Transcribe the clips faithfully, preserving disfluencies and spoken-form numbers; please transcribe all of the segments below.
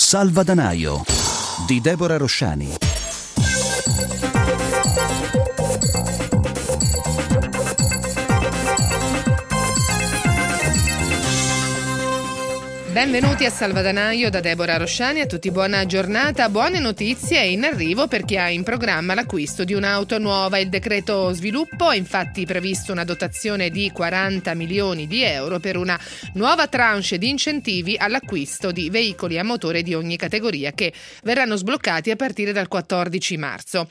Salvadanaio di Deborah Rosciani. Benvenuti a Salvadanaio da Deborah Rosciani, a tutti buona giornata, buone notizie in arrivo per chi ha in programma l'acquisto di un'auto nuova. Il decreto sviluppo ha infatti previsto una dotazione di quaranta milioni di euro per una nuova tranche di incentivi all'acquisto di veicoli a motore di ogni categoria che verranno sbloccati a partire dal quattordici marzo.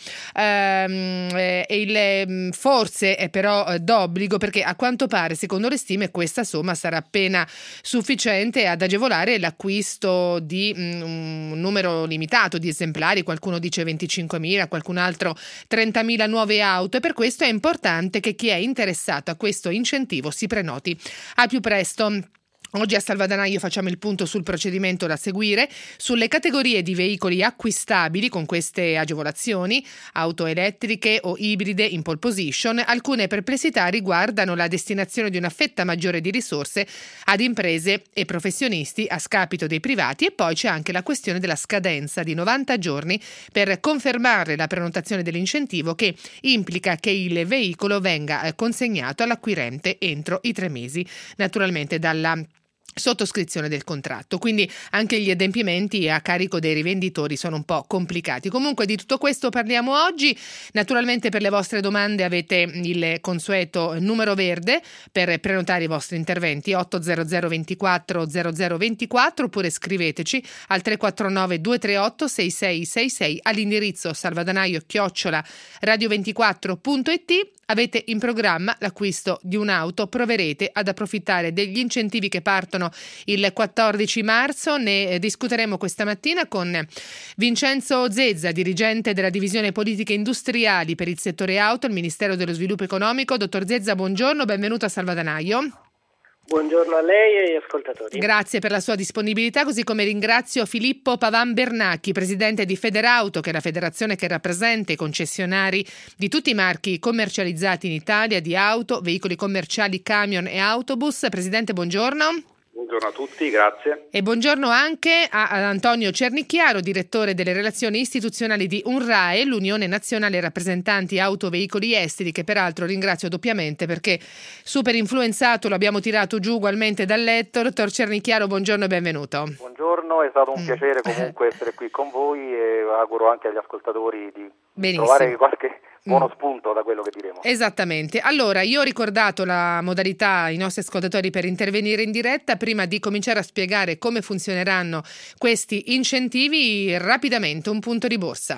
Ehm, eh, il, forse è però d'obbligo perché a quanto pare, secondo le stime, questa somma sarà appena sufficiente ad agevolare agevolare l'acquisto di mh, un numero limitato di esemplari, qualcuno dice venticinquemila, qualcun altro trentamila nuove auto, e per questo è importante che chi è interessato a questo incentivo si prenoti al più presto. Oggi a Salvadanaio facciamo il punto sul procedimento da seguire, sulle categorie di veicoli acquistabili con queste agevolazioni, auto elettriche o ibride in pole position. Alcune perplessità riguardano la destinazione di una fetta maggiore di risorse ad imprese e professionisti a scapito dei privati, e poi c'è anche la questione della scadenza di novanta giorni per confermare la prenotazione dell'incentivo, che implica che il veicolo venga consegnato all'acquirente entro i tre mesi, naturalmente dalla sottoscrizione del contratto. Quindi anche gli adempimenti a carico dei rivenditori sono un po' complicati. Comunque di tutto questo parliamo oggi. Naturalmente per le vostre domande avete il consueto numero verde per prenotare i vostri interventi, otto zero zero ventiquattro zero zero ventiquattro, oppure scriveteci al tre quattro nove due tre otto sei sei sei sei all'indirizzo salvadanaio chiocciola radio ventiquattro punto it. Avete in programma l'acquisto di un'auto, proverete ad approfittare degli incentivi che partono il quattordici marzo. Ne discuteremo questa mattina con Vincenzo Zezza, dirigente della divisione politiche industriali per il settore auto, il Ministero dello Sviluppo Economico. Dottor Zezza, buongiorno, benvenuto a Salvadanaio. Buongiorno a lei e agli ascoltatori. Grazie per la sua disponibilità, così come ringrazio Filippo Pavan Bernacchi, presidente di Federauto, che è la federazione che rappresenta i concessionari di tutti i marchi commercializzati in Italia di auto, veicoli commerciali, camion e autobus. Presidente, buongiorno. Buongiorno a tutti, grazie. E buongiorno anche a, ad Antonio Cernicchiaro, direttore delle relazioni istituzionali di UNRAE, l'Unione Nazionale Rappresentanti Autoveicoli Esteri, che peraltro ringrazio doppiamente perché super influenzato lo abbiamo tirato giù ugualmente dal letto. Dottor Cernicchiaro, buongiorno e benvenuto. Buongiorno, è stato un mm. piacere comunque essere qui con voi e auguro anche agli ascoltatori di Benissimo. trovare qualche buono spunto da quello che diremo. Esattamente. Allora, io ho ricordato la modalità ai nostri ascoltatori per intervenire in diretta. Prima di cominciare a spiegare come funzioneranno questi incentivi, rapidamente un punto di borsa.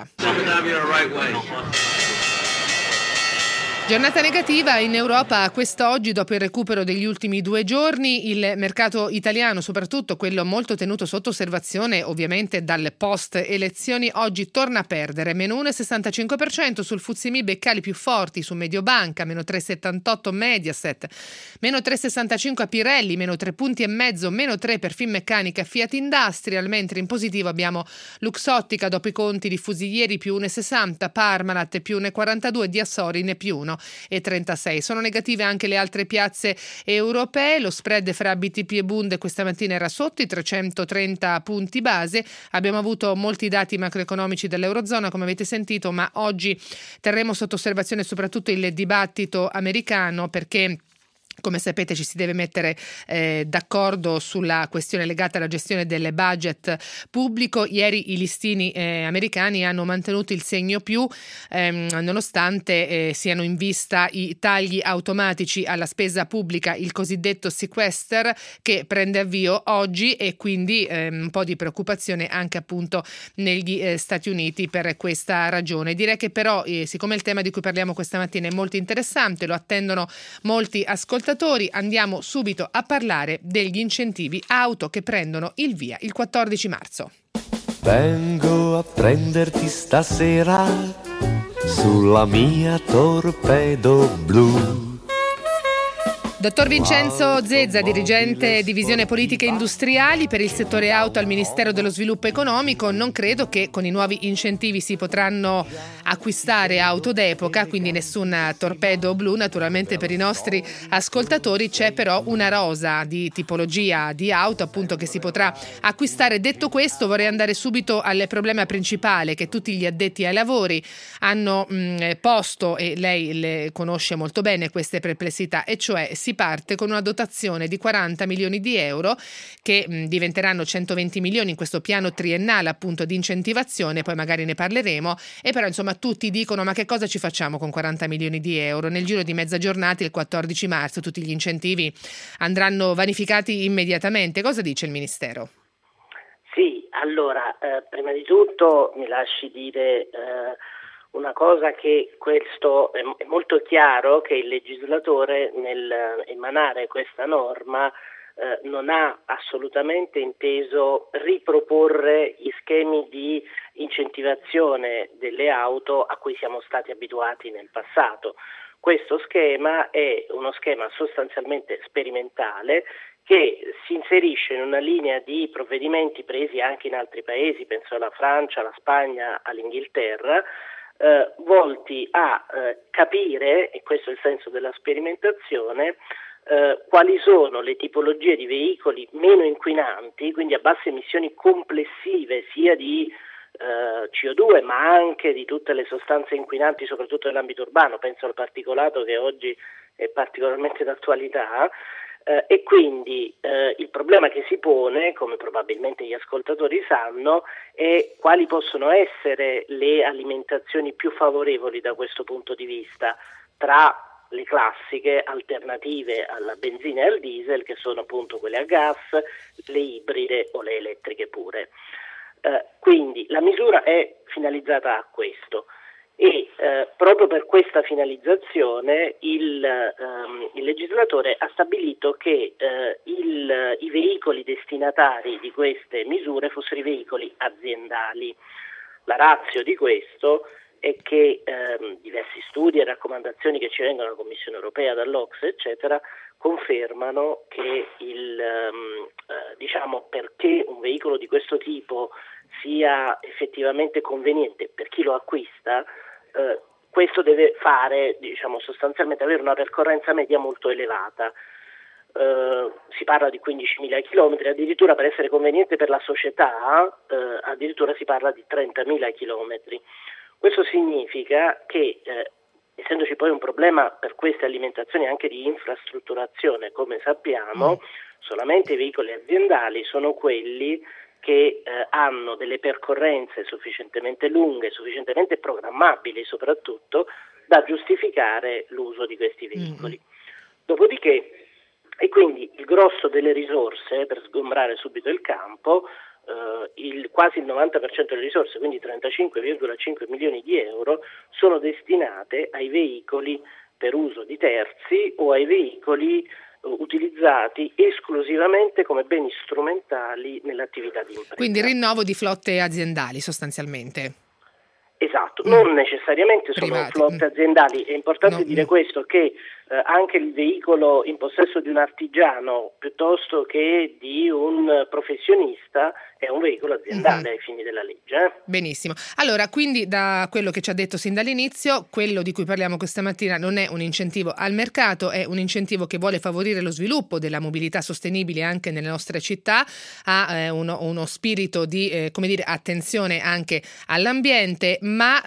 Giornata negativa in Europa quest'oggi dopo il recupero degli ultimi due giorni. Il mercato italiano, soprattutto quello molto tenuto sotto osservazione ovviamente dalle post elezioni, oggi torna a perdere, meno uno virgola sessantacinque per cento sul F T S E M I B, beccali più forti su Mediobanca, meno tre virgola settantotto Mediaset, meno tre virgola sessantacinque a Pirelli, meno tre punti e mezzo, meno tre per Finmeccanica e Fiat Industrial, mentre in positivo abbiamo Luxottica dopo i conti diffusi ieri più uno virgola sessanta, Parmalat più uno virgola quarantadue, Diasorin più uno virgola trentasei. Sono negative anche le altre piazze europee. Lo spread fra B T P e Bund questa mattina era sotto i trecentotrenta punti base. Abbiamo avuto molti dati macroeconomici dell'Eurozona, come avete sentito, ma oggi terremo sotto osservazione soprattutto il dibattito americano, perché come sapete ci si deve mettere eh, d'accordo sulla questione legata alla gestione del budget pubblico. Ieri i listini eh, americani hanno mantenuto il segno più ehm, nonostante eh, siano in vista i tagli automatici alla spesa pubblica, il cosiddetto sequester, che prende avvio oggi, e quindi ehm, un po' di preoccupazione anche appunto negli eh, Stati Uniti per questa ragione. Direi che però eh, siccome il tema di cui parliamo questa mattina è molto interessante, lo attendono molti ascoltatori, andiamo subito a parlare degli incentivi auto che prendono il via il quattordici marzo. Vengo a prenderti stasera sulla mia torpedo blu. Dottor Vincenzo Zezza, dirigente divisione politiche industriali per il settore auto al Ministero dello Sviluppo Economico. Non credo che con i nuovi incentivi si potranno acquistare auto d'epoca, quindi nessun torpedo blu naturalmente per i nostri ascoltatori. C'è però una rosa di tipologia di auto appunto che si potrà acquistare. Detto questo, vorrei andare subito al problema principale che tutti gli addetti ai lavori hanno mh, posto, e lei le conosce molto bene queste perplessità, e cioè si parte con una dotazione di quaranta milioni di euro che mh, diventeranno centoventi milioni in questo piano triennale appunto di incentivazione, poi magari ne parleremo, e però insomma tutti dicono: ma che cosa ci facciamo con quaranta milioni di euro? Nel giro di mezza giornata, il quattordici marzo, tutti gli incentivi andranno vanificati immediatamente. Cosa dice il Ministero? Sì, allora, eh, prima di tutto mi lasci dire eh, una cosa, che questo è, è molto chiaro che il legislatore nel emanare questa norma eh, non ha assolutamente inteso riproporre gli schemi di incentivazione delle auto a cui siamo stati abituati nel passato. Questo schema è uno schema sostanzialmente sperimentale che si inserisce in una linea di provvedimenti presi anche in altri paesi, penso alla Francia, alla Spagna, all'Inghilterra, eh, volti a eh, capire, e questo è il senso della sperimentazione, eh, quali sono le tipologie di veicoli meno inquinanti, quindi a basse emissioni complessive sia di eh, C O due ma anche di tutte le sostanze inquinanti, soprattutto nell'ambito urbano, penso al particolato che oggi è particolarmente d'attualità. Eh, e quindi eh, il problema che si pone, come probabilmente gli ascoltatori sanno, è quali possono essere le alimentazioni più favorevoli da questo punto di vista tra le classiche alternative alla benzina e al diesel, che sono appunto quelle a gas, le ibride o le elettriche pure. Eh, quindi la misura è finalizzata a questo. E eh, proprio per questa finalizzazione il, ehm, il legislatore ha stabilito che eh, il, i veicoli destinatari di queste misure fossero i veicoli aziendali. La ratio di questo è che ehm, diversi studi e raccomandazioni che ci vengono dalla Commissione Europea, dall'O C S E, eccetera, confermano che il, ehm, eh, diciamo, perché un veicolo di questo tipo sia effettivamente conveniente per chi lo acquista, eh, questo deve fare, diciamo, sostanzialmente avere una percorrenza media molto elevata. Eh, si parla di quindicimila chilometri, addirittura per essere conveniente per la società, eh, addirittura si parla di trentamila chilometri. Questo significa che, eh, essendoci poi un problema per queste alimentazioni anche di infrastrutturazione, come sappiamo, mm. solamente i veicoli aziendali sono quelli che eh, hanno delle percorrenze sufficientemente lunghe, sufficientemente programmabili soprattutto, da giustificare l'uso di questi veicoli. Mm. Dopodiché, e quindi il grosso delle risorse, per sgombrare subito il campo, eh, il, quasi il novanta per cento delle risorse, quindi trentacinque virgola cinque milioni di euro, sono destinate ai veicoli per uso di terzi o ai veicoli utilizzati esclusivamente come beni strumentali nell'attività di impresa. Quindi rinnovo di flotte aziendali sostanzialmente. Esatto, mm. non necessariamente sono Privati. flotte aziendali, è importante no, dire mm. questo, che eh, anche il veicolo in possesso di un artigiano piuttosto che di un professionista è un veicolo aziendale mm-hmm. ai fini della legge. Eh? Benissimo, allora quindi da quello che ci ha detto sin dall'inizio, quello di cui parliamo questa mattina non è un incentivo al mercato, è un incentivo che vuole favorire lo sviluppo della mobilità sostenibile anche nelle nostre città, ha eh, uno, uno spirito di eh, come dire, attenzione anche all'ambiente. Ma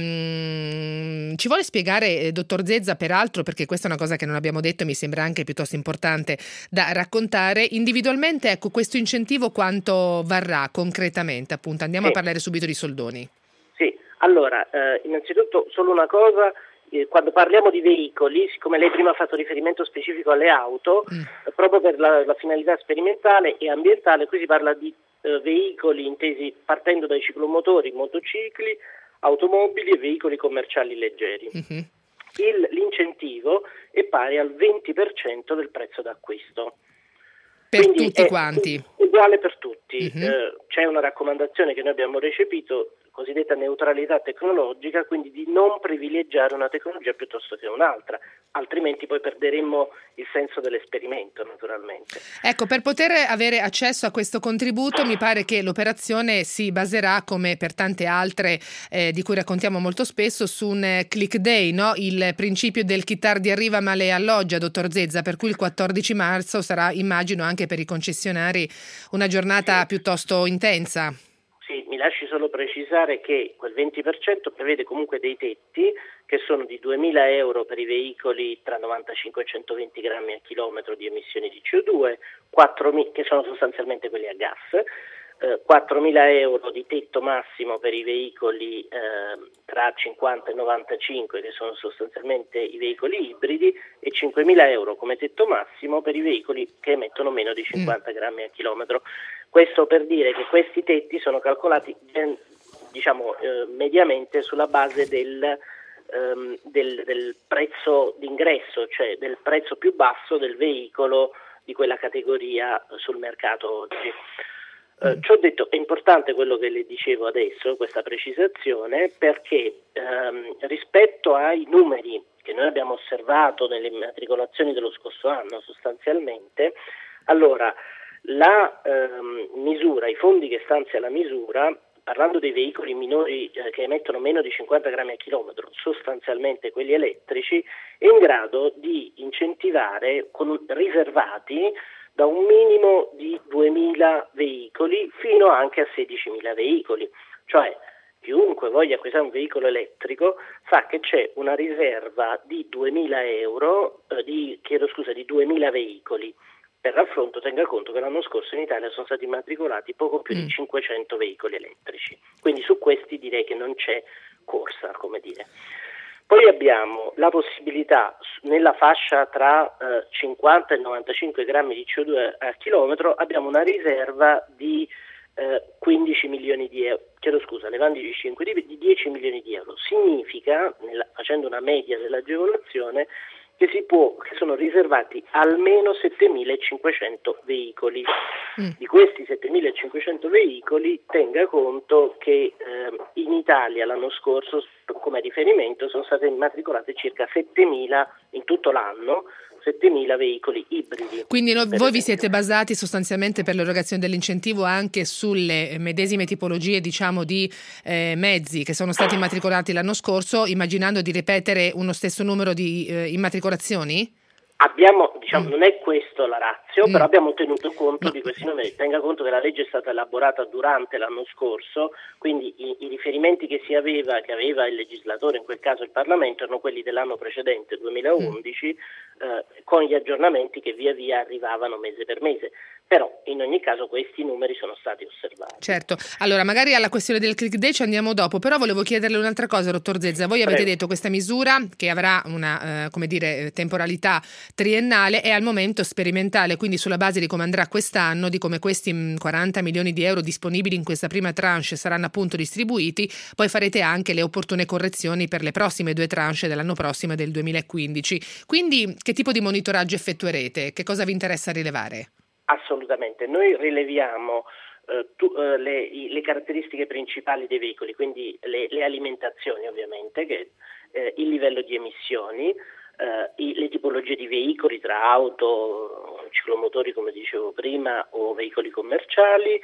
ehm, ci vuole spiegare, eh, dottor Zezza, peraltro, perché questa è una cosa che non abbiamo detto e mi sembra anche piuttosto importante da raccontare, individualmente, ecco, questo incentivo quanto varrà concretamente? Appunto, andiamo sì. a parlare subito di soldoni. Sì, allora, eh, innanzitutto solo una cosa, eh, quando parliamo di veicoli, siccome lei prima ha fatto riferimento specifico alle auto, mm. eh, proprio per la, la finalità sperimentale e ambientale, qui si parla di eh, veicoli intesi partendo dai ciclomotori, motocicli, automobili e veicoli commerciali leggeri. Mm-hmm. Il, l'incentivo è pari al venti per cento del prezzo d'acquisto. Per Quindi tutti è quanti? Uguale per tutti. Mm-hmm. Eh, c'è una raccomandazione che noi abbiamo recepito cosiddetta neutralità tecnologica, quindi di non privilegiare una tecnologia piuttosto che un'altra, altrimenti poi perderemmo il senso dell'esperimento naturalmente. Ecco, per poter avere accesso a questo contributo mi pare che l'operazione si baserà, come per tante altre eh, di cui raccontiamo molto spesso, su un eh, click day, no? Il principio del chi tardi arriva ma le alloggia, dottor Zezza, per cui il quattordici marzo sarà, immagino, anche per i concessionari una giornata sì. piuttosto intensa. Sì, mi lasci solo precisare che quel venti per cento prevede comunque dei tetti che sono di duemila euro per i veicoli tra novantacinque e centoventi grammi a chilometro di emissioni di C O due, quattromila, che sono sostanzialmente quelli a gas, eh, quattromila euro di tetto massimo per i veicoli eh, tra cinquanta e novantacinque, che sono sostanzialmente i veicoli ibridi, e cinquemila euro come tetto massimo per i veicoli che emettono meno di cinquanta mm. grammi a chilometro. Questo per dire che questi tetti sono calcolati diciamo eh, mediamente sulla base del, ehm, del, del prezzo d'ingresso, cioè del prezzo più basso del veicolo di quella categoria sul mercato oggi. Eh, ciò detto, è importante quello che le dicevo adesso, questa precisazione, perché ehm, rispetto ai numeri che noi abbiamo osservato nelle immatricolazioni dello scorso anno sostanzialmente, allora la ehm, misura, i fondi che stanzia la misura, parlando dei veicoli minori eh, che emettono meno di cinquanta grammi a chilometro, sostanzialmente quelli elettrici, è in grado di incentivare con riservati da un minimo di duemila veicoli fino anche a sedicimila veicoli, cioè chiunque voglia acquistare un veicolo elettrico sa che c'è una riserva di duemila euro, eh, di, chiedo scusa, di duemila veicoli. Per raffronto tenga conto che l'anno scorso in Italia sono stati immatricolati poco più di cinquecento veicoli elettrici, quindi su questi direi che non c'è corsa, come dire. Poi abbiamo la possibilità nella fascia tra eh, cinquanta e novantacinque grammi di C O due a chilometro, abbiamo una riserva di eh, quindici milioni di euro, chiedo scusa, levandoci cinque di dieci milioni di euro. Significa, nella, facendo una media dell'agevolazione, che si può, che sono riservati almeno settemilacinquecento veicoli. Mm. Di questi settemilacinquecento veicoli tenga conto che eh, in Italia l'anno scorso, come riferimento, sono state immatricolate circa settemila in tutto l'anno, settemila veicoli ibridi. Quindi no, voi vi siete basati sostanzialmente per l'erogazione dell'incentivo anche sulle medesime tipologie, diciamo, di eh, mezzi che sono stati immatricolati l'anno scorso, immaginando di ripetere uno stesso numero di eh, immatricolazioni? Abbiamo, diciamo, mm. non è questo la ratio, mm. però abbiamo tenuto conto no. di questi numeri. Tenga conto che la legge è stata elaborata durante l'anno scorso, quindi i, i riferimenti che si aveva, che aveva il legislatore, in quel caso il Parlamento, erano quelli dell'anno precedente, duemilaundici, mm. eh, con gli aggiornamenti che via via arrivavano mese per mese. Però in ogni caso questi numeri sono stati osservati. Certo, allora magari alla questione del click day ci andiamo dopo, però volevo chiederle un'altra cosa, dottor Zezza. Voi avete Prego. detto questa misura che avrà una, eh, come dire, temporalità triennale è al momento sperimentale, quindi sulla base di come andrà quest'anno, di come questi quaranta milioni di euro disponibili in questa prima tranche saranno appunto distribuiti, poi farete anche le opportune correzioni per le prossime due tranche dell'anno prossimo e del duemilaquindici. Quindi che tipo di monitoraggio effettuerete? Che cosa vi interessa rilevare? Assolutamente, noi rileviamo eh, tu, eh, le, i, le caratteristiche principali dei veicoli, quindi le, le alimentazioni ovviamente, che, eh, il livello di emissioni, eh, i, le tipologie di veicoli tra auto, ciclomotori come dicevo prima o veicoli commerciali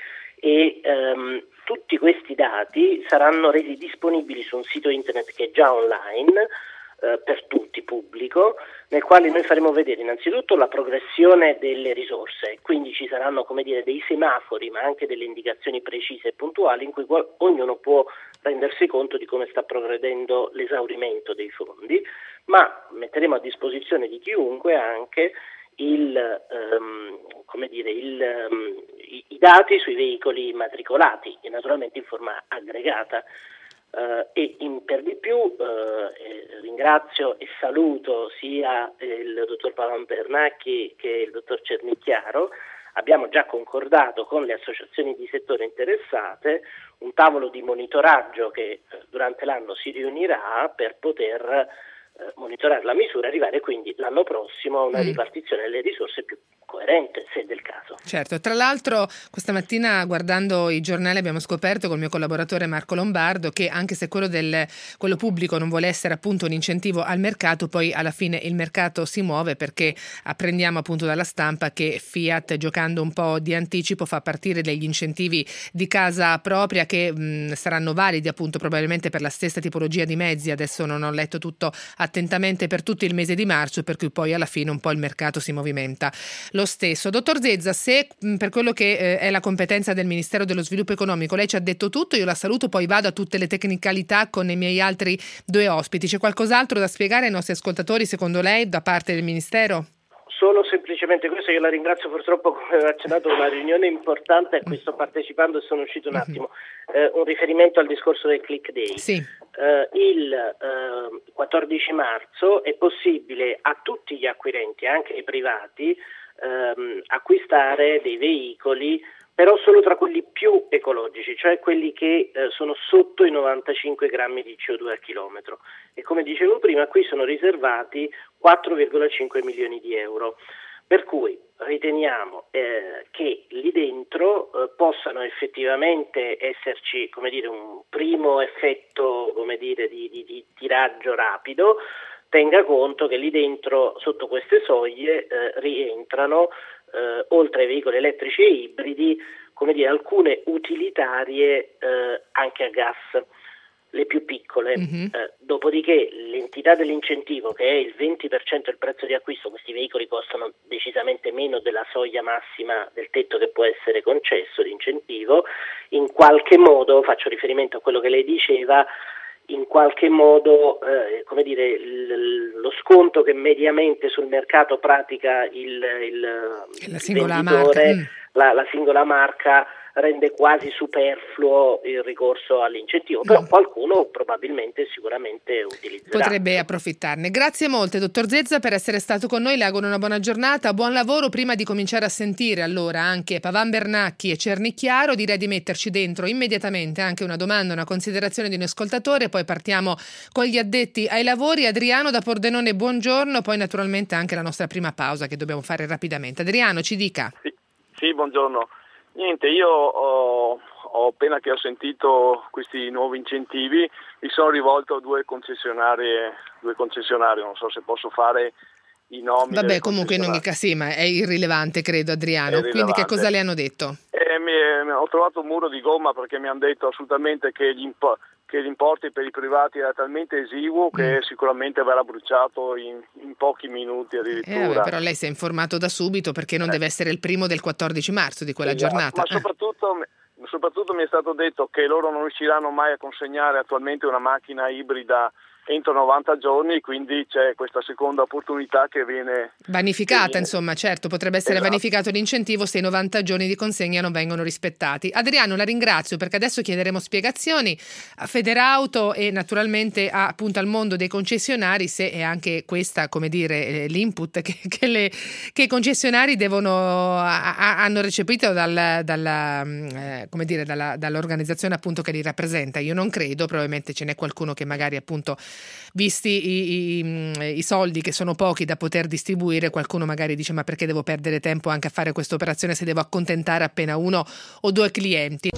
e ehm, tutti questi dati saranno resi disponibili su un sito internet che è già online, eh, per tutti, pubblico, nel quale noi faremo vedere innanzitutto la progressione delle risorse, quindi ci saranno, come dire, dei semafori ma anche delle indicazioni precise e puntuali in cui ognuno può rendersi conto di come sta progredendo l'esaurimento dei fondi, ma metteremo a disposizione di chiunque anche il, um, come dire, il, um, i, i dati sui veicoli immatricolati e naturalmente in forma aggregata. Uh, e in, per di più uh, eh, ringrazio e saluto sia il dottor Palampernacchi che il dottor Cernicchiaro. Abbiamo già concordato con le associazioni di settore interessate un tavolo di monitoraggio che eh, durante l'anno si riunirà per poter eh, monitorare la misura e arrivare quindi l'anno prossimo a una mm. ripartizione delle risorse più coerente, se del caso. Certo, tra l'altro questa mattina guardando i giornali abbiamo scoperto col mio collaboratore Marco Lombardo che anche se quello del quello pubblico non vuole essere appunto un incentivo al mercato, poi alla fine il mercato si muove, perché apprendiamo appunto dalla stampa che Fiat, giocando un po' di anticipo, fa partire degli incentivi di casa propria che mh, saranno validi appunto probabilmente per la stessa tipologia di mezzi. Adesso non ho letto tutto attentamente per tutto il mese di marzo, per cui poi alla fine un po' il mercato si movimenta lo stesso. Dottor Zezza, se mh, per quello che eh, è la competenza del Ministero dello Sviluppo Economico lei ci ha detto tutto, io la saluto, poi vado a tutte le tecnicalità con i miei altri due ospiti. C'è qualcos'altro da spiegare ai nostri ascoltatori secondo lei da parte del Ministero? Solo semplicemente questo, io la ringrazio, purtroppo come aveva accennato una riunione importante a cui sto partecipando e sono uscito un attimo, eh, un riferimento al discorso del Click Day. Sì. Eh, il eh, quattordici marzo è possibile a tutti gli acquirenti, anche ai privati, ehm, acquistare dei veicoli, però solo tra quelli più ecologici, cioè quelli che eh, sono sotto i novantacinque grammi di C O due a chilometro. E come dicevo prima, qui sono riservati quattro virgola cinque milioni di euro. Per cui riteniamo eh, che lì dentro eh, possano effettivamente esserci, come dire, un primo effetto, come dire, di, di, di tiraggio rapido. Tenga conto che lì dentro, sotto queste soglie, eh, rientrano, eh, oltre ai veicoli elettrici e ibridi, come dire, alcune utilitarie eh, anche a gas, le più piccole. Mm-hmm. Eh, dopodiché l'entità dell'incentivo, che è il venti per cento del prezzo di acquisto, questi veicoli costano decisamente meno della soglia massima del tetto che può essere concesso di incentivo, in qualche modo, faccio riferimento a quello che lei diceva, in qualche modo, eh, come dire, l- lo sconto che mediamente sul mercato pratica il, il, la singola il venditore, marca. Mm. La, la singola marca rende quasi superfluo il ricorso all'incentivo, però mm. qualcuno probabilmente sicuramente utilizzerà. Potrebbe approfittarne. Grazie molte, dottor Zezza, per essere stato con noi. Le auguro una buona giornata, buon lavoro. Prima di cominciare a sentire allora anche Pavan Bernacchi e Cernicchiaro, direi di metterci dentro immediatamente anche una domanda, una considerazione di un ascoltatore, poi partiamo con gli addetti ai lavori. Adriano da Pordenone, buongiorno, poi naturalmente anche la nostra prima pausa che dobbiamo fare rapidamente. Adriano, ci dica. Sì, sì buongiorno. Niente, io ho, ho appena che ho sentito questi nuovi incentivi, mi sono rivolto a due concessionarie, due concessionarie, non so se posso fare i nomi. Vabbè, comunque in ogni caso sì, ma è irrilevante, credo, Adriano. Irrilevante. Quindi che cosa le hanno detto? Eh, mi, mi, ho trovato un muro di gomma, perché mi hanno detto assolutamente che gli impo- che gli importi per i privati era talmente esiguo che mm. sicuramente verrà bruciato in, in pochi minuti addirittura. Eh, vabbè, però lei si è informato da subito, perché non eh. deve essere il primo del quattordici marzo di quella esatto. giornata. Ma soprattutto, eh. soprattutto mi è stato detto che loro non riusciranno mai a consegnare attualmente una macchina ibrida entro novanta giorni, quindi c'è questa seconda opportunità che viene vanificata, che viene... insomma, certo, potrebbe essere esatto. vanificato l'incentivo se i novanta giorni di consegna non vengono rispettati. Adriano, la ringrazio, perché adesso chiederemo spiegazioni a Federauto e naturalmente a, appunto al mondo dei concessionari, se è anche questa, come dire, l'input che, che, le, che i concessionari devono a, a, hanno recepito dal, dalla, eh, come dire, dalla, dall'organizzazione appunto che li rappresenta. Io non credo, probabilmente ce n'è qualcuno che magari appunto, visti i, i, i soldi che sono pochi da poter distribuire, qualcuno magari dice: ma perché devo perdere tempo anche a fare questa operazione se devo accontentare appena uno o due clienti?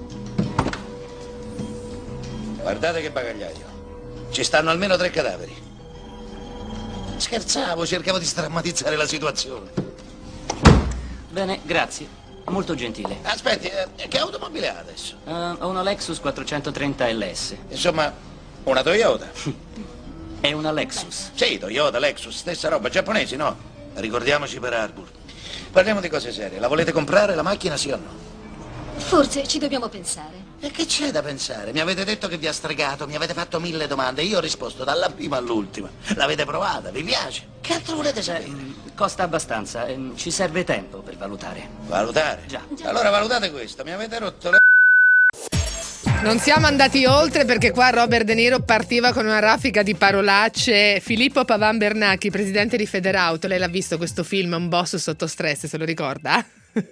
Guardate che bagagliaio, ci stanno almeno tre cadaveri. Scherzavo, cercavo di strammatizzare la situazione. Bene, grazie, molto gentile. Aspetti, eh, che automobile ha adesso? Uh, ho una Lexus quattrocentotrenta L S. Insomma, una Toyota? È una Lexus. Sì, Toyota, Lexus, stessa roba. Giapponesi, no? Ricordiamoci per Harbour. Parliamo di cose serie. La volete comprare la macchina, sì o no? Forse ci dobbiamo pensare. E che c'è da pensare? Mi avete detto che vi ha stregato, mi avete fatto mille domande. Io ho risposto dalla prima all'ultima. L'avete provata? Vi piace? Che altro volete sapere? Eh, costa abbastanza. Eh, ci serve tempo per valutare. Valutare? Già. Allora valutate questo. Mi avete rotto le... Non siamo andati oltre, perché qua Robert De Niro partiva con una raffica di parolacce. Filippo Pavan Bernacchi, presidente di Federauto, lei l'ha visto questo film, Un boss sotto stress, se lo ricorda?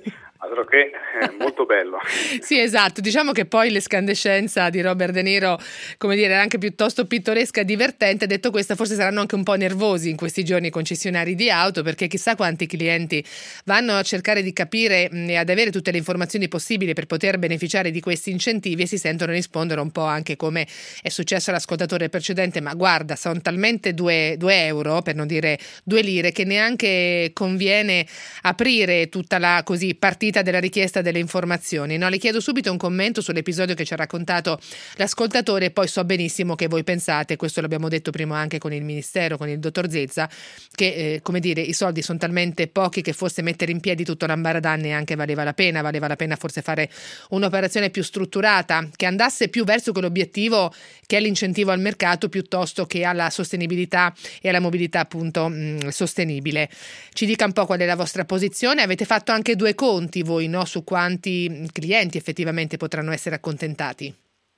Altro che eh, molto bello. Sì, esatto, diciamo che poi l'escandescenza di Robert De Niro, come dire, era anche piuttosto pittoresca e divertente. Detto questo, forse saranno anche un po' nervosi in questi giorni i concessionari di auto, perché chissà quanti clienti vanno a cercare di capire e ad avere tutte le informazioni possibili per poter beneficiare di questi incentivi e si sentono rispondere un po' anche come è successo all'ascoltatore precedente: ma guarda, sono talmente due, due euro, per non dire due lire, che neanche conviene aprire tutta la così partita della richiesta delle informazioni. No, le chiedo subito un commento sull'episodio che ci ha raccontato l'ascoltatore e poi so benissimo che voi pensate, questo l'abbiamo detto prima anche con il Ministero, con il dottor Zezza, che eh, come dire, i soldi sono talmente pochi che forse mettere in piedi tutto l'ambaradan neanche valeva la pena, valeva la pena forse fare un'operazione più strutturata, che andasse più verso quell'obiettivo che è l'incentivo al mercato piuttosto che alla sostenibilità e alla mobilità appunto mh, sostenibile. Ci dica un po' qual è la vostra posizione. Avete fatto anche due conti voi, no, su quanti clienti effettivamente potranno essere accontentati?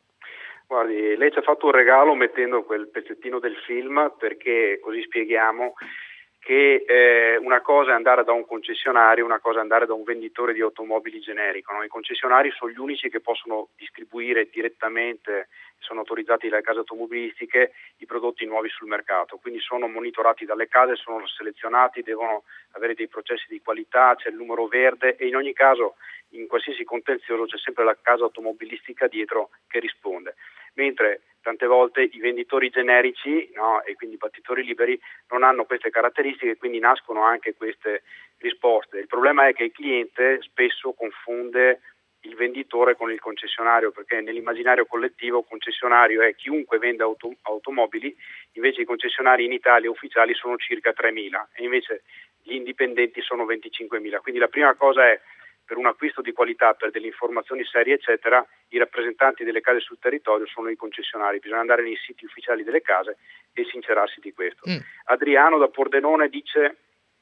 Guardi, lei ci ha fatto un regalo mettendo quel pezzettino del film, perché così spieghiamo che eh, una cosa è andare da un concessionario, una cosa è andare da un venditore di automobili generico, no? I concessionari sono gli unici che possono distribuire direttamente, sono autorizzati dalle case automobilistiche, i prodotti nuovi sul mercato, quindi sono monitorati dalle case, sono selezionati, devono avere dei processi di qualità, c'è il numero verde e in ogni caso in qualsiasi contenzioso c'è sempre la casa automobilistica dietro che risponde, mentre tante volte i venditori generici, no, e quindi i battitori liberi non hanno queste caratteristiche, quindi nascono anche queste risposte. Il problema è che il cliente spesso confonde il venditore con il concessionario, perché nell'immaginario collettivo concessionario è chiunque vende auto, automobili, invece i concessionari in Italia ufficiali sono circa tremila e invece gli indipendenti sono venticinquemila. Quindi la prima cosa è, per un acquisto di qualità, per delle informazioni serie eccetera, i rappresentanti delle case sul territorio sono i concessionari, bisogna andare nei siti ufficiali delle case e sincerarsi di questo. Mm. Adriano da Pordenone dice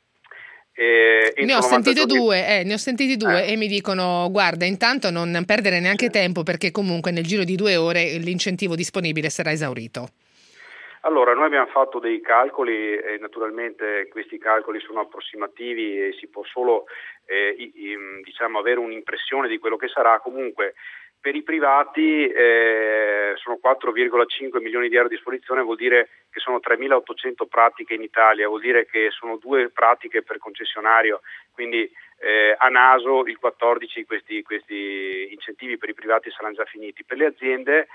eh, ne ho sentite giorni... due, eh, ne ho sentiti due eh. e mi dicono guarda, intanto non perdere neanche sì. tempo, perché comunque nel giro di due ore l'incentivo disponibile sarà esaurito. Allora, noi abbiamo fatto dei calcoli e naturalmente questi calcoli sono approssimativi e si può solo eh, diciamo avere un'impressione di quello che sarà. Comunque per i privati eh, sono quattro virgola cinque milioni di euro a disposizione, vuol dire che sono tremilaottocento pratiche in Italia, vuol dire che sono due pratiche per concessionario, quindi eh, a naso il quattordici questi, questi incentivi per i privati saranno già finiti. Per le aziende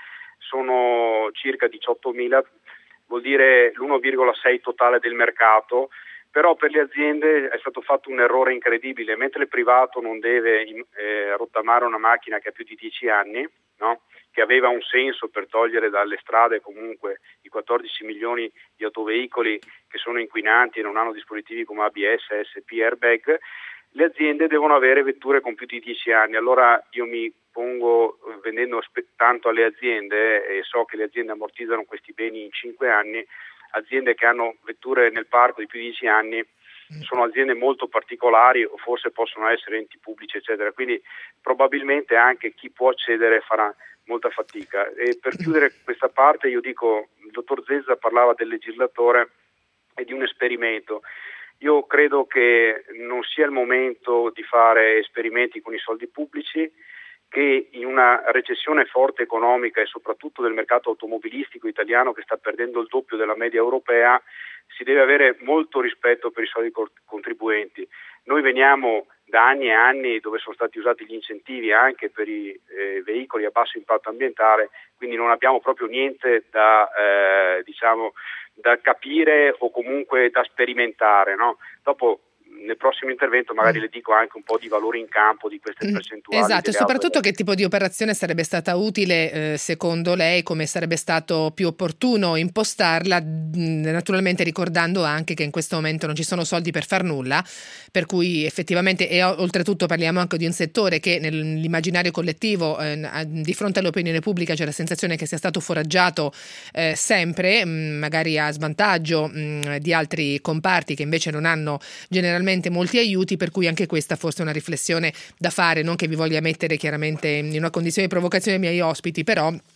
sono circa diciottomila, vuol dire l'uno virgola sei totale del mercato, però per le aziende è stato fatto un errore incredibile, mentre il privato non deve eh, rottamare una macchina che ha più di dieci anni, no? Che aveva un senso per togliere dalle strade comunque i quattordici milioni di autoveicoli che sono inquinanti e non hanno dispositivi come A B S, A S P, airbag, le aziende devono avere vetture con più di dieci anni. Allora io mi pongo, vendendo tanto alle aziende e so che le aziende ammortizzano questi beni in cinque anni, aziende che hanno vetture nel parco di più di dieci anni sono aziende molto particolari o forse possono essere enti pubblici eccetera, quindi probabilmente anche chi può accedere farà molta fatica. E per chiudere questa parte io dico, il dottor Zezza parlava del legislatore e di un esperimento. Io credo che non sia il momento di fare esperimenti con i soldi pubblici, che in una recessione forte economica e soprattutto del mercato automobilistico italiano che sta perdendo il doppio della media europea, si deve avere molto rispetto per i soldi contribuenti. Noi veniamo da anni e anni dove sono stati usati gli incentivi anche per i eh, veicoli a basso impatto ambientale, quindi non abbiamo proprio niente da eh, diciamo da capire o comunque da sperimentare, no? Dopo nel prossimo intervento magari le dico anche un po' di valori in campo di queste percentuali. Esatto, e soprattutto che tipo di operazione sarebbe stata utile eh, secondo lei, come sarebbe stato più opportuno impostarla, naturalmente ricordando anche che in questo momento non ci sono soldi per far nulla, per cui effettivamente, e oltretutto parliamo anche di un settore che nell'immaginario collettivo eh, di fronte all'opinione pubblica c'è la sensazione che sia stato foraggiato eh, sempre, mh, magari a svantaggio mh, di altri comparti che invece non hanno generalmente molti aiuti, per cui anche questa forse è una riflessione da fare, non che vi voglia mettere chiaramente in una condizione di provocazione ai miei ospiti, però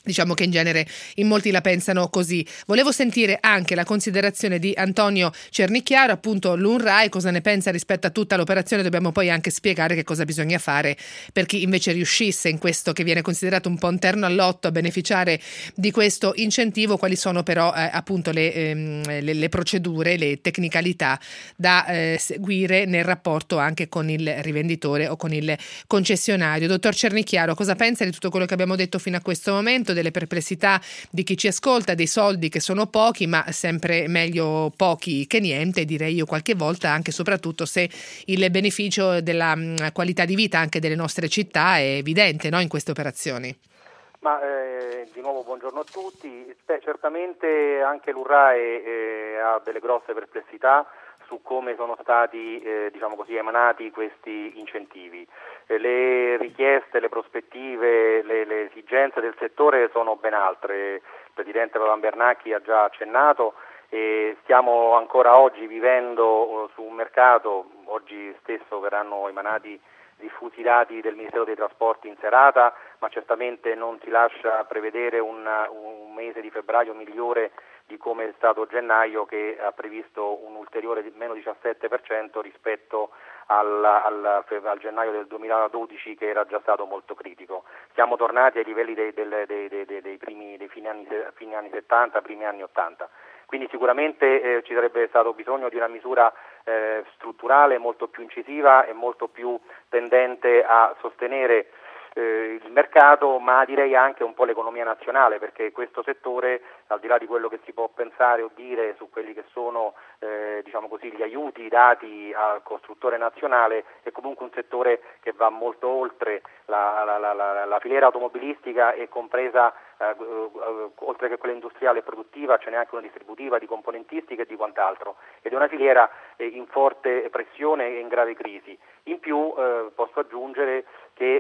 Diciamo che in genere in molti la pensano così. Volevo sentire anche la considerazione di Antonio Cernicchiaro, appunto l'UNRAE, cosa ne pensa rispetto a tutta l'operazione. Dobbiamo poi anche spiegare che cosa bisogna fare per chi invece riuscisse in questo che viene considerato un po' un terno al lotto a beneficiare di questo incentivo, quali sono però eh, appunto le, ehm, le, le procedure, le tecnicalità da eh, seguire nel rapporto anche con il rivenditore o con il concessionario. Dottor Cernicchiaro, cosa pensa di tutto quello che abbiamo detto fino a questo momento, delle perplessità di chi ci ascolta, dei soldi che sono pochi, ma sempre meglio pochi che niente, direi io qualche volta, anche e soprattutto se il beneficio della mh, qualità di vita anche delle nostre città è evidente, no, in queste operazioni? Ma eh, di nuovo buongiorno a tutti. Beh, certamente anche l'UNRAE eh, ha delle grosse perplessità su come sono stati eh, diciamo così, emanati questi incentivi. Eh, le richieste, le prospettive, le, le esigenze del settore sono ben altre. Il Presidente Pavan Bernacchi ha già accennato e stiamo ancora oggi vivendo uh, su un mercato, oggi stesso verranno emanati diffusi i dati del Ministero dei Trasporti in serata, ma certamente non si lascia prevedere un, un mese di febbraio migliore di come è stato gennaio, che ha previsto un ulteriore meno diciassette per cento rispetto al, al, al gennaio del duemiladodici, che era già stato molto critico. Siamo tornati ai livelli dei, dei, dei, dei, dei primi dei fine anni, fine anni settanta, primi anni ottanta. Quindi sicuramente eh, ci sarebbe stato bisogno di una misura eh, strutturale molto più incisiva e molto più tendente a sostenere eh, il mercato, ma direi anche un po' l'economia nazionale, perché questo settore, al di là di quello che si può pensare o dire su quelli che sono eh, diciamo così, gli aiuti dati al costruttore nazionale, è comunque un settore che va molto oltre la, la, la, la, la filiera automobilistica, e compresa eh, eh, oltre che quella industriale e produttiva ce n'è anche una distributiva di componentistica e di quant'altro, ed è una filiera eh, in forte pressione e in grave crisi. In più eh, posso aggiungere che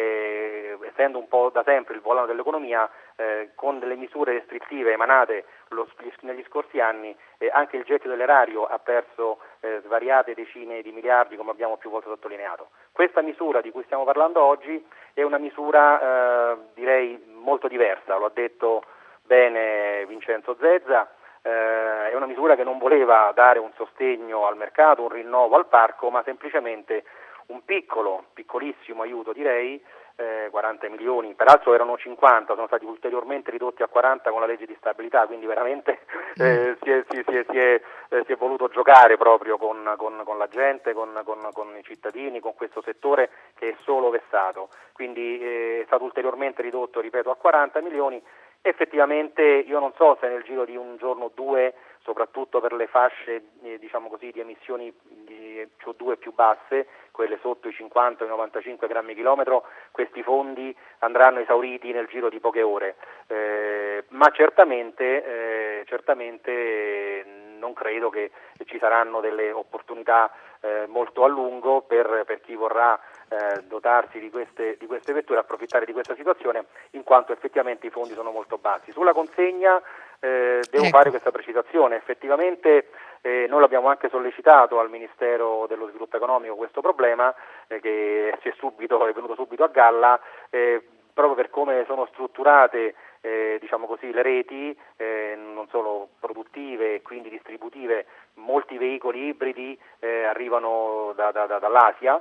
eh, essendo un po' da sempre il volano dell'economia, eh, con delle misure restrittive emanate lo, negli scorsi anni, eh, anche il gettito dell'erario ha perso eh, svariate decine di miliardi, come abbiamo più volte sottolineato. Questa misura di cui stiamo parlando oggi è una misura eh, direi molto diversa, lo ha detto bene Vincenzo Zezza. Eh, è una misura che non voleva dare un sostegno al mercato, un rinnovo al parco, ma semplicemente un piccolo, piccolissimo aiuto direi, eh, quaranta milioni, peraltro erano cinquanta, sono stati ulteriormente ridotti a quaranta con la legge di stabilità, quindi veramente eh, si, è, si, si, è, si, è, eh, si è voluto giocare proprio con, con, con la gente, con, con, con i cittadini, con questo settore che è solo vessato, quindi eh, è stato ulteriormente ridotto, ripeto, a quaranta milioni. Effettivamente io non so se nel giro di un giorno o due, soprattutto per le fasce eh, diciamo così, di emissioni di C O due più basse, quelle sotto i cinquanta o i novantacinque grammi chilometro, questi fondi andranno esauriti nel giro di poche ore, eh, ma certamente, eh, certamente non credo che ci saranno delle opportunità eh, molto a lungo per, per chi vorrà eh, dotarsi di queste, di queste vetture, approfittare di questa situazione, in quanto effettivamente i fondi sono molto bassi. Sulla consegna eh, devo ecco. fare questa precisazione, effettivamente eh, noi l'abbiamo anche sollecitato al Ministero dello Sviluppo Economico questo problema, eh, che si è subito, è venuto subito a galla, eh, proprio per come sono strutturate eh, diciamo così, le reti, eh, non solo produttive e quindi distributive. Molti veicoli ibridi eh, arrivano da, da, da, dall'Asia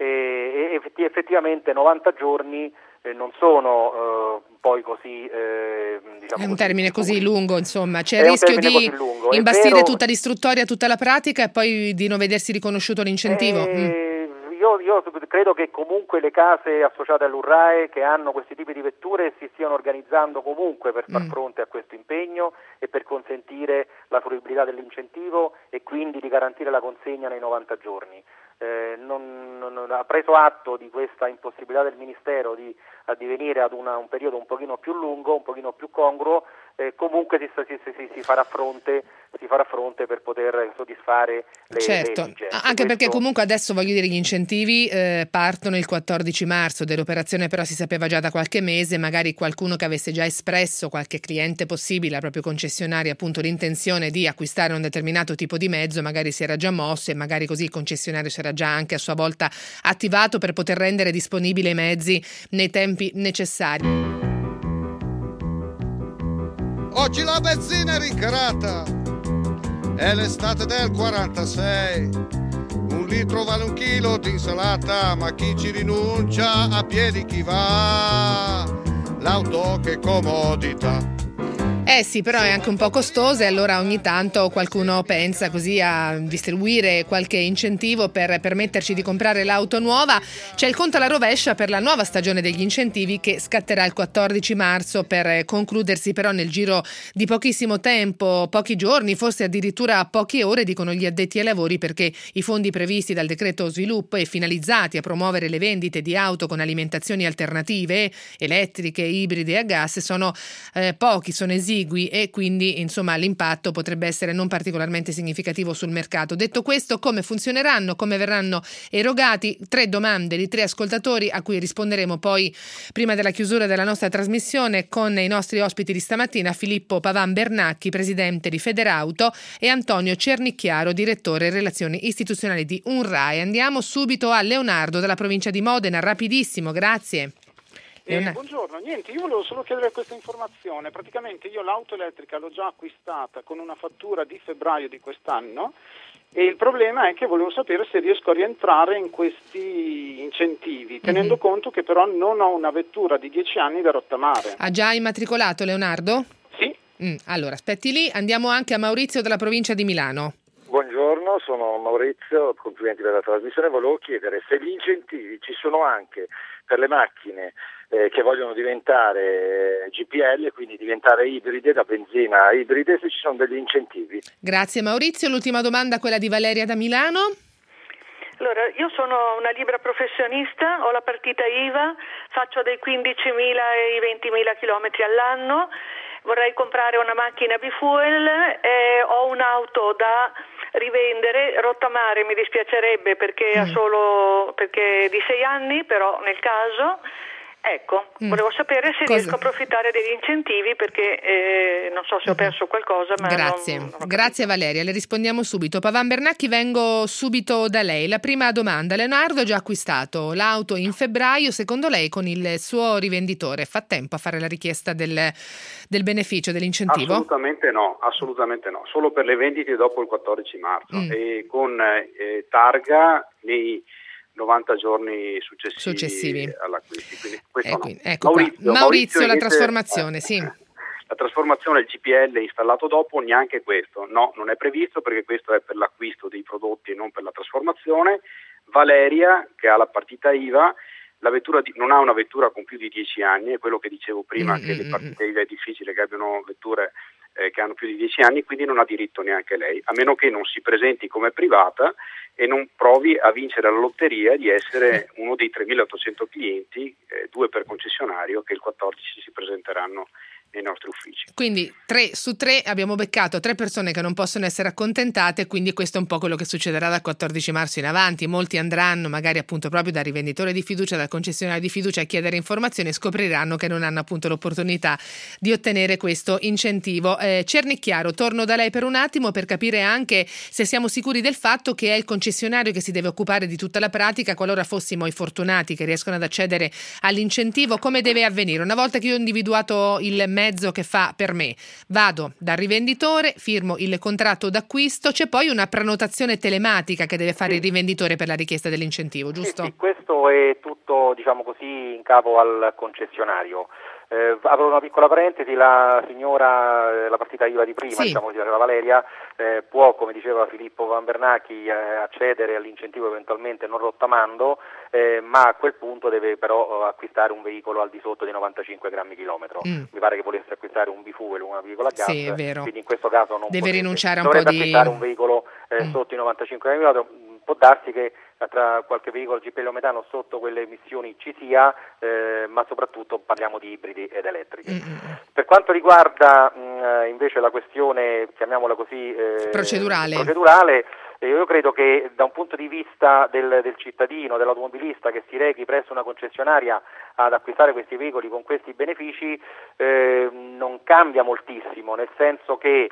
e, e effettivamente novanta giorni eh, non sono eh, poi così eh, diciamo è un così, termine sicuri. Così lungo, insomma c'è il rischio di imbastire tutta l'istruttoria, tutta la pratica e poi di non vedersi riconosciuto l'incentivo. Eh, mm. Io, io credo che comunque le case associate all'UNRAE che hanno questi tipi di vetture si stiano organizzando comunque per far mm. fronte a questo impegno e per consentire la fruibilità dell'incentivo e quindi di garantire la consegna nei novanta giorni. Eh, non, non, ha preso atto di questa impossibilità del Ministero di addivenire ad una, un periodo un pochino più lungo, un pochino più congruo, eh, comunque si, si, si, si farà fronte si farà fronte per poter soddisfare le, certo. le esigenze. Anche Questo... perché comunque adesso voglio dire gli incentivi eh, partono il quattordici marzo, dell'operazione però si sapeva già da qualche mese, magari qualcuno che avesse già espresso, qualche cliente possibile, al proprio concessionario appunto l'intenzione di acquistare un determinato tipo di mezzo, magari si era già mosso e magari così il concessionario si era già anche a sua volta attivato per poter rendere disponibili i mezzi nei tempi necessari. Oggi la benzina è rincarata, è l'estate del quarantasei, un litro vale un chilo di insalata, ma chi ci rinuncia a piedi chi va, l'auto che comodità. Eh sì, però è anche un po' costosa e allora ogni tanto qualcuno pensa così a distribuire qualche incentivo per permetterci di comprare l'auto nuova. C'è il conto alla rovescia per la nuova stagione degli incentivi che scatterà il quattordici marzo per concludersi però nel giro di pochissimo tempo, pochi giorni, forse addirittura poche ore, dicono gli addetti ai lavori, perché i fondi previsti dal decreto sviluppo e finalizzati a promuovere le vendite di auto con alimentazioni alternative, elettriche, ibride e a gas, sono eh, pochi, sono esigui e quindi insomma l'impatto potrebbe essere non particolarmente significativo sul mercato. Detto questo, come funzioneranno, come verranno erogati? Tre domande di tre ascoltatori a cui risponderemo poi prima della chiusura della nostra trasmissione con i nostri ospiti di stamattina: Filippo Pavan Bernacchi, presidente di Federauto, e Antonio Cernicchiaro, direttore relazioni istituzionali di UNRAE. Andiamo subito a Leonardo dalla provincia di Modena, rapidissimo, grazie. Eh, buongiorno, niente, io volevo solo chiedere questa informazione. Praticamente io l'auto elettrica l'ho già acquistata con una fattura di febbraio di quest'anno e il problema è che volevo sapere se riesco a rientrare in questi incentivi, tenendo mm-hmm. conto che però non ho una vettura di dieci anni da rottamare. Ha già immatricolato, Leonardo? Sì. Mm, allora, aspetti lì, andiamo anche a Maurizio dalla provincia di Milano. Buongiorno, sono Maurizio, complimenti per la trasmissione. Volevo chiedere se gli incentivi ci sono anche per le macchine eh, che vogliono diventare G P L, quindi diventare ibride, da benzina a ibride, se ci sono degli incentivi. Grazie Maurizio. L'ultima domanda, quella di Valeria da Milano. Allora, io sono una libera professionista, ho la partita I V A, faccio dai quindicimila ai ventimila chilometri all'anno, vorrei comprare una macchina bifuel e ho un'auto da rivendere, rottamare mi dispiacerebbe perché mm. ha solo perché è di sei anni, però nel caso ecco, mm. volevo sapere se Cosa? riesco a approfittare degli incentivi perché eh, non so se ho perso qualcosa, ma Grazie, non, non grazie Valeria, le rispondiamo subito. Pavan Bernacchi, vengo subito da lei. La prima domanda: Leonardo ha già acquistato l'auto in febbraio, secondo lei con il suo rivenditore fa tempo a fare la richiesta del, del beneficio, dell'incentivo? Assolutamente no, assolutamente no, solo per le vendite dopo il quattordici marzo mm. e con eh, targa nei novanta giorni successivi, successivi. all'acquisto. Quindi questo ecco, no. ecco Maurizio, Maurizio, Maurizio la invece, trasformazione, eh, sì. La trasformazione, il G P L installato dopo, neanche questo. No, non è previsto perché questo è per l'acquisto dei prodotti e non per la trasformazione. Valeria, che ha la partita I V A, la vettura di, non ha una vettura con più di dieci anni, è quello che dicevo prima, mm-hmm. che le partite I V A è difficile che abbiano vetture eh, che hanno più di dieci anni, quindi non ha diritto neanche lei, a meno che non si presenti come privata e non provi a vincere la lotteria di essere uno dei tremilaottocento clienti, eh, due per concessionario, che il quattordici si presenteranno nei nostri uffici. Quindi tre su tre abbiamo beccato tre persone che non possono essere accontentate, quindi questo è un po' quello che succederà dal quattordici marzo in avanti. Molti andranno magari appunto proprio dal rivenditore di fiducia, dal concessionario di fiducia a chiedere informazioni e scopriranno che non hanno appunto l'opportunità di ottenere questo incentivo. Eh, Cernicchiaro, torno da lei per un attimo per capire anche se siamo sicuri del fatto che è il concessionario che si deve occupare di tutta la pratica qualora fossimo i fortunati che riescono ad accedere all'incentivo. Come deve avvenire? Una volta che io ho individuato il mezzo che fa per me, vado dal rivenditore, firmo il contratto d'acquisto, c'è poi una prenotazione telematica che deve fare sì. il rivenditore per la richiesta dell'incentivo, giusto? Sì, sì, questo è tutto, diciamo così, in capo al concessionario. Eh, apro una piccola parentesi, la signora, la partita I V A di prima, sì. diciamo così, la Valeria, eh, può, come diceva Filippo Van Bernacchi, eh, accedere all'incentivo eventualmente non rottamando, eh, ma a quel punto deve però acquistare un veicolo al di sotto di novantacinque grammi chilometro. Mm. Mi pare che volesse acquistare un bifuel, una veicolo a gas, sì, è vero. Quindi in questo caso non deve potrebbe, rinunciare a un dovrebbe po' di... acquistare un veicolo eh, mm. sotto i novantacinque grammi chilometro. Può darsi che tra qualche veicolo G P L o metano sotto quelle emissioni ci sia, eh, ma soprattutto parliamo di ibridi ed elettriche. Mm-hmm. Per quanto riguarda mh, invece la questione, chiamiamola così, eh, procedurale, procedurale Eh, io credo che da un punto di vista del, del cittadino, dell'automobilista che si rechi presso una concessionaria ad acquistare questi veicoli con questi benefici, eh, non cambia moltissimo, nel senso che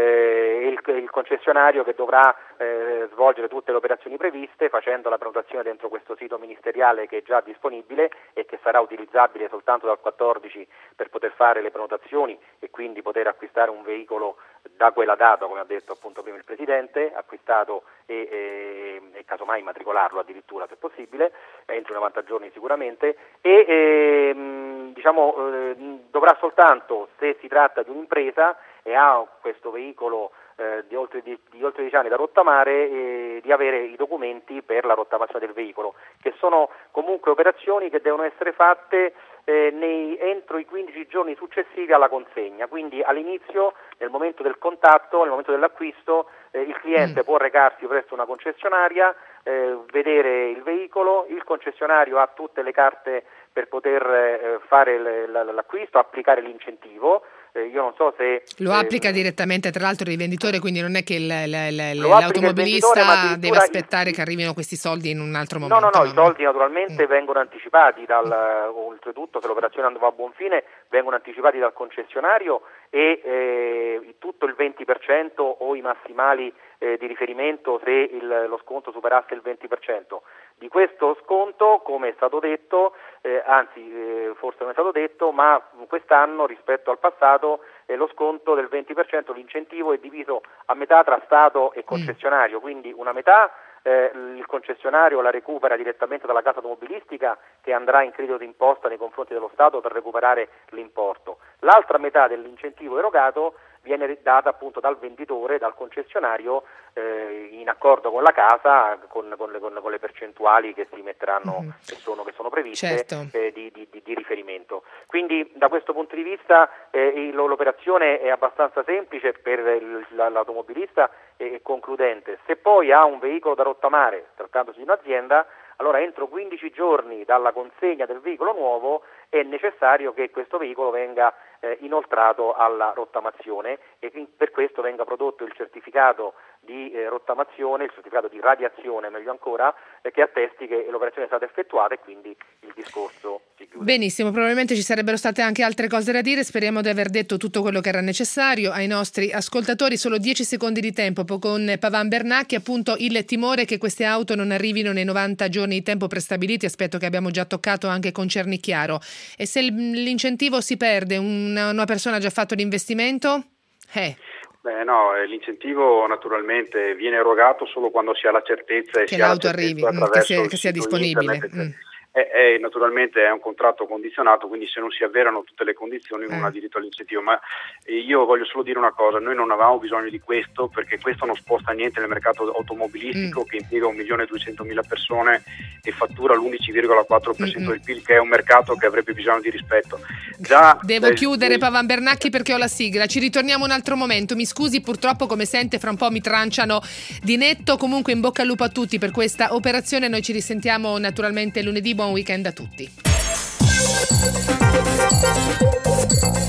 eh, il, il concessionario che dovrà eh, svolgere tutte le operazioni previste facendo la prenotazione dentro questo sito ministeriale che è già disponibile e che sarà utilizzabile soltanto dal quattordici per poter fare le prenotazioni e quindi poter acquistare un veicolo da quella data, come ha detto appunto prima il Presidente, acquistato e, e, e casomai matricolarlo addirittura se possibile, entro i novanta giorni sicuramente, e e, diciamo eh, dovrà soltanto, se si tratta di un'impresa e ha questo veicolo eh, di oltre di, di oltre dieci anni da rottamare, eh, di avere i documenti per la rottamazione del veicolo, che sono comunque operazioni che devono essere fatte eh, nei, entro i quindici giorni successivi alla consegna, quindi all'inizio, nel momento del contatto, nel momento dell'acquisto, eh, il cliente mm. può recarsi presso una concessionaria, eh, vedere il veicolo, il concessionario ha tutte le carte per poter eh, fare l- l- l'acquisto, applicare l'incentivo. Eh, io non so se lo eh, applica direttamente tra l'altro il rivenditore, quindi non è che il, l- l- l'automobilista deve aspettare che arrivino questi soldi in un altro momento. No, no, no, i soldi naturalmente mm. vengono anticipati dal, oltretutto se l'operazione va a buon fine, vengono anticipati dal concessionario e eh, tutto il venti per cento o i massimali eh, di riferimento se il, lo sconto superasse il venti per cento. Di questo sconto, come è stato detto, eh, anzi eh, forse non è stato detto, ma quest'anno rispetto al passato eh, lo sconto del venti per cento, l'incentivo è diviso a metà tra Stato e concessionario, quindi una metà eh, il concessionario la recupera direttamente dalla casa automobilistica che andrà in credito d'imposta nei confronti dello Stato per recuperare l'importo. L'altra metà dell'incentivo erogato viene data appunto dal venditore, dal concessionario, eh, in accordo con la casa, con, con, le, con, con le percentuali che si metteranno, mm-hmm. che, sono, che sono previste, certo. eh, di, di, di riferimento. Quindi da questo punto di vista eh, l'operazione è abbastanza semplice per il, l'automobilista e concludente. Se poi ha un veicolo da rottamare, trattandosi di un'azienda, allora entro quindici giorni dalla consegna del veicolo nuovo è necessario che questo veicolo venga eh, inoltrato alla rottamazione e per questo venga prodotto il certificato di eh, rottamazione, il certificato di radiazione meglio ancora, eh, che attesti che l'operazione è stata effettuata e quindi il discorso si chiude. Benissimo, probabilmente ci sarebbero state anche altre cose da dire, speriamo di aver detto tutto quello che era necessario ai nostri ascoltatori. Solo dieci secondi di tempo con Pavan Bernacchi, appunto il timore che queste auto non arrivino nei novanta giorni di tempo prestabiliti, aspetto che abbiamo già toccato anche con Cernicchiaro. E se l'incentivo si perde, una, una persona ha già fatto l'investimento? Eh. Beh, no, l'incentivo naturalmente viene erogato solo quando si ha la certezza e che si l'auto ha la arrivi, che sia, che sia disponibile. Mm. È, è, naturalmente è un contratto condizionato, quindi se non si avverano tutte le condizioni non ha diritto all'incentivo. Ma io voglio solo dire una cosa: noi non avevamo bisogno di questo, perché questo non sposta niente nel mercato automobilistico, mm. che impiega un milione e duecentomila persone e fattura l'undici virgola quattro per cento mm-hmm. del P I L, che è un mercato che avrebbe bisogno di rispetto. Già devo eh, chiudere eh, Pavan Bernacchi perché ho la sigla, ci ritorniamo un altro momento, mi scusi, purtroppo come sente fra un po' mi tranciano di netto. Comunque in bocca al lupo a tutti per questa operazione, noi ci risentiamo naturalmente lunedì. Buon weekend a tutti.